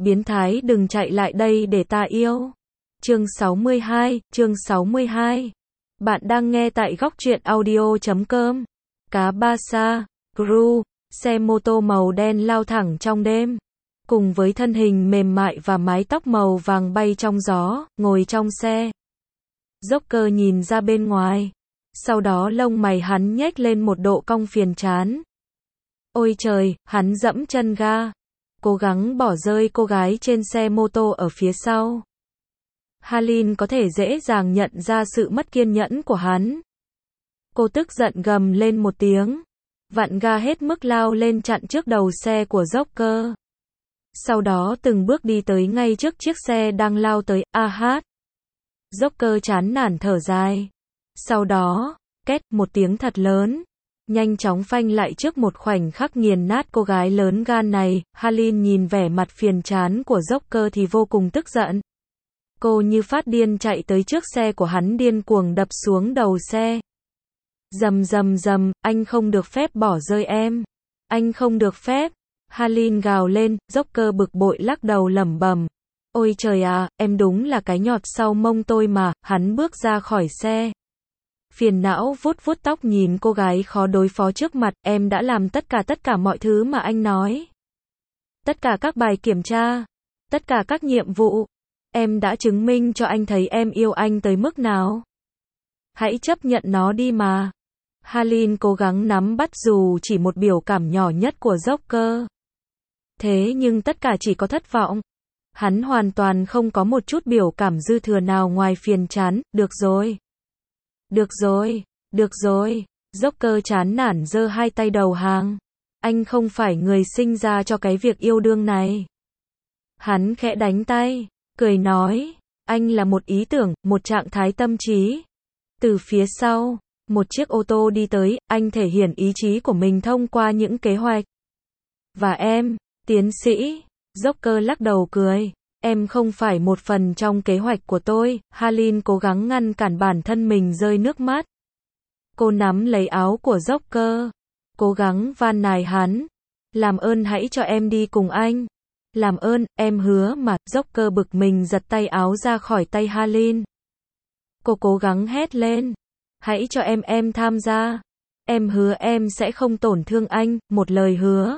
biến thái đừng chạy lại đây để ta yêu. Chương 62. Bạn đang nghe tại góc truyện audio.com. Cá ba sa, Gru, xe mô tô màu đen lao thẳng trong đêm. Cùng với thân hình mềm mại và mái tóc màu vàng bay trong gió, ngồi trong xe. Joker nhìn ra bên ngoài. Sau đó lông mày hắn nhếch lên một độ cong phiền chán. Ôi trời, hắn dẫm chân ga. Cố gắng bỏ rơi cô gái trên xe mô tô ở phía sau. Harleen có thể dễ dàng nhận ra sự mất kiên nhẫn của hắn. Cô tức giận gầm lên một tiếng. Vặn ga hết mức lao lên chặn trước đầu xe của Joker. Sau đó từng bước đi tới ngay trước chiếc xe đang lao tới. Joker chán nản thở dài. Sau đó, két một tiếng thật lớn. Nhanh chóng phanh lại trước một khoảnh khắc nghiền nát cô gái lớn gan này. Harleen nhìn vẻ mặt phiền chán của Joker thì vô cùng tức giận. Cô như phát điên chạy tới trước xe của hắn điên cuồng đập xuống đầu xe. Rầm rầm rầm, anh không được phép bỏ rơi em. Anh không được phép. Harleen gào lên, Joker bực bội lắc đầu lẩm bẩm. Ôi trời à, em đúng là cái nhọt sau mông tôi mà. Hắn bước ra khỏi xe. Phiền não vuốt vuốt tóc nhìn cô gái khó đối phó trước mặt. Em đã làm tất cả mọi thứ mà anh nói. Tất cả các bài kiểm tra. Tất cả các nhiệm vụ. Em đã chứng minh cho anh thấy em yêu anh tới mức nào. Hãy chấp nhận nó đi mà. Harleen cố gắng nắm bắt dù chỉ một biểu cảm nhỏ nhất của Joker. Thế nhưng tất cả chỉ có thất vọng. Hắn hoàn toàn không có một chút biểu cảm dư thừa nào ngoài phiền chán. Được rồi. Được rồi. Được rồi. Joker chán nản giơ hai tay đầu hàng. Anh không phải người sinh ra cho cái việc yêu đương này. Hắn khẽ đánh tay. Cười nói. Anh là một ý tưởng, một trạng thái tâm trí. Từ phía sau, một chiếc ô tô đi tới, anh thể hiện ý chí của mình thông qua những kế hoạch. Và em, tiến sĩ, Joker lắc đầu cười. Em không phải một phần trong kế hoạch của tôi. Harleen cố gắng ngăn cản bản thân mình rơi nước mắt. Cô nắm lấy áo của Joker. Cố gắng van nài hắn. Làm ơn hãy cho em đi cùng anh. Làm ơn, em hứa mà. Joker bực mình giật tay áo ra khỏi tay Harleen. Cô cố gắng hét lên. Hãy cho em tham gia. Em hứa em sẽ không tổn thương anh, một lời hứa.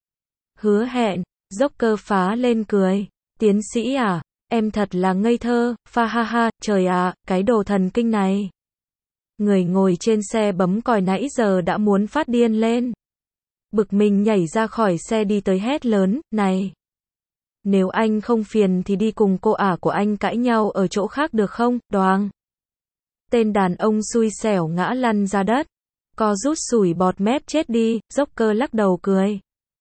Hứa hẹn. Joker phá lên cười. Tiến sĩ à, em thật là ngây thơ, pha ha ha, trời ạ, cái đồ thần kinh này. Người ngồi trên xe bấm còi nãy giờ đã muốn phát điên lên. Bực mình nhảy ra khỏi xe đi tới hét lớn, này. Nếu anh không phiền thì đi cùng cô ả của anh cãi nhau ở chỗ khác được không, đoàng. Tên đàn ông xui xẻo ngã lăn ra đất. Co rút sủi bọt mép chết đi. Joker lắc đầu cười.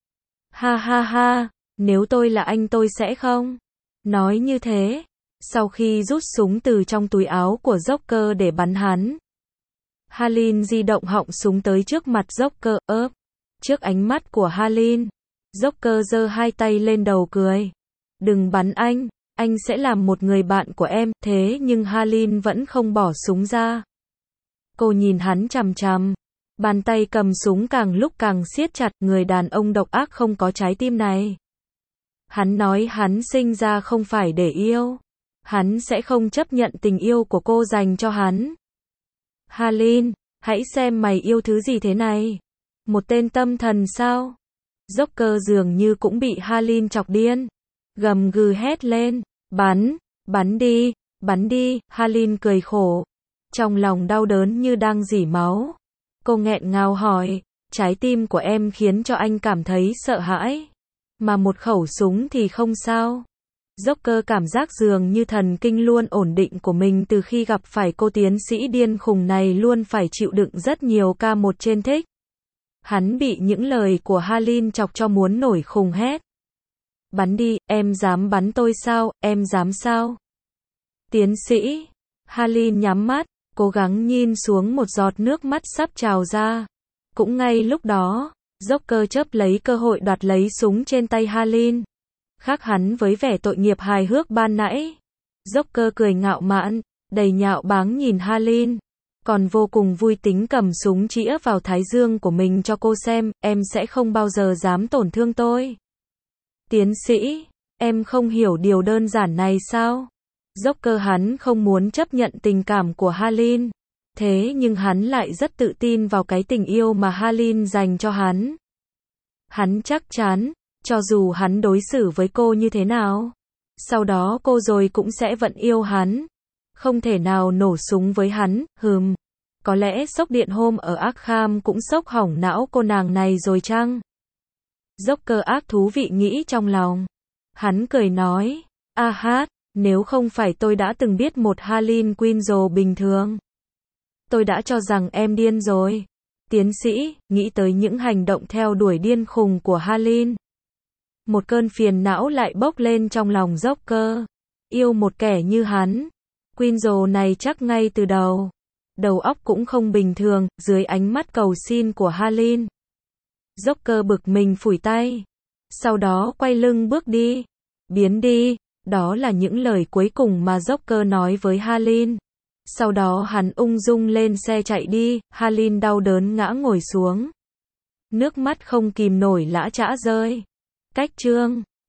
Ha ha ha, nếu tôi là anh tôi sẽ không. Nói như thế. Sau khi rút súng từ trong túi áo của Joker để bắn hắn. Harleen di động họng súng tới trước mặt Joker. Trước ánh mắt của Harleen. Joker giơ hai tay lên đầu cười. Đừng bắn anh sẽ làm một người bạn của em. Thế nhưng Harleen vẫn không bỏ súng ra. Cô nhìn hắn chằm chằm. Bàn tay cầm súng càng lúc càng siết chặt. Người đàn ông độc ác không có trái tim này. Hắn nói hắn sinh ra không phải để yêu. Hắn sẽ không chấp nhận tình yêu của cô dành cho hắn. Harleen, hãy xem mày yêu thứ gì thế này. Một tên tâm thần sao? Joker dường như cũng bị Harleen chọc điên. Gầm gừ hét lên. Bắn đi, Harleen cười khổ. Trong lòng đau đớn như đang rỉ máu. Cô nghẹn ngào hỏi, trái tim của em khiến cho anh cảm thấy sợ hãi. Mà một khẩu súng thì không sao. Joker cảm giác dường như thần kinh luôn ổn định của mình từ khi gặp phải cô tiến sĩ điên khùng này luôn phải chịu đựng rất nhiều ca một trên thích. Hắn bị những lời của Harleen chọc cho muốn nổi khùng hét. Bắn đi, em dám bắn tôi sao, em dám sao? Tiến sĩ. Harleen nhắm mắt, cố gắng nhìn xuống một giọt nước mắt sắp trào ra. Cũng ngay lúc đó, Joker chớp lấy cơ hội đoạt lấy súng trên tay Harleen. Khác hắn với vẻ tội nghiệp hài hước ban nãy. Joker cười ngạo mạn, đầy nhạo báng nhìn Harleen. Còn vô cùng vui tính cầm súng chĩa vào thái dương của mình cho cô xem, em sẽ không bao giờ dám tổn thương tôi. Tiến sĩ, Em không hiểu điều đơn giản này sao? Joker hắn không muốn chấp nhận tình cảm của Harleen. Thế nhưng hắn lại rất tự tin vào cái tình yêu mà Harleen dành cho hắn. Hắn chắc chắn, cho dù hắn đối xử với cô như thế nào, sau đó cô rồi cũng sẽ vẫn yêu hắn. Không thể nào nổ súng với hắn, có lẽ sốc điện hôm ở Arkham cũng sốc hỏng não cô nàng này rồi chăng? Joker ác thú vị nghĩ trong lòng. Hắn cười nói, nếu không phải tôi đã từng biết một Harleen Quinzel bình thường, tôi đã cho rằng em điên rồi. Tiến sĩ, nghĩ tới những hành động theo đuổi điên khùng của Harleen. Một cơn phiền não lại bốc lên trong lòng Joker. Yêu một kẻ như hắn, Quinzel này chắc ngay từ đầu óc cũng không bình thường, dưới ánh mắt cầu xin của Harleen. Joker bực mình phủi tay. Sau đó quay lưng bước đi. Biến đi, đó là những lời cuối cùng mà Joker nói với Harleen. Sau đó hắn ung dung lên xe chạy đi, Harleen đau đớn ngã ngồi xuống. Nước mắt không kìm nổi lã chã rơi. Cách chương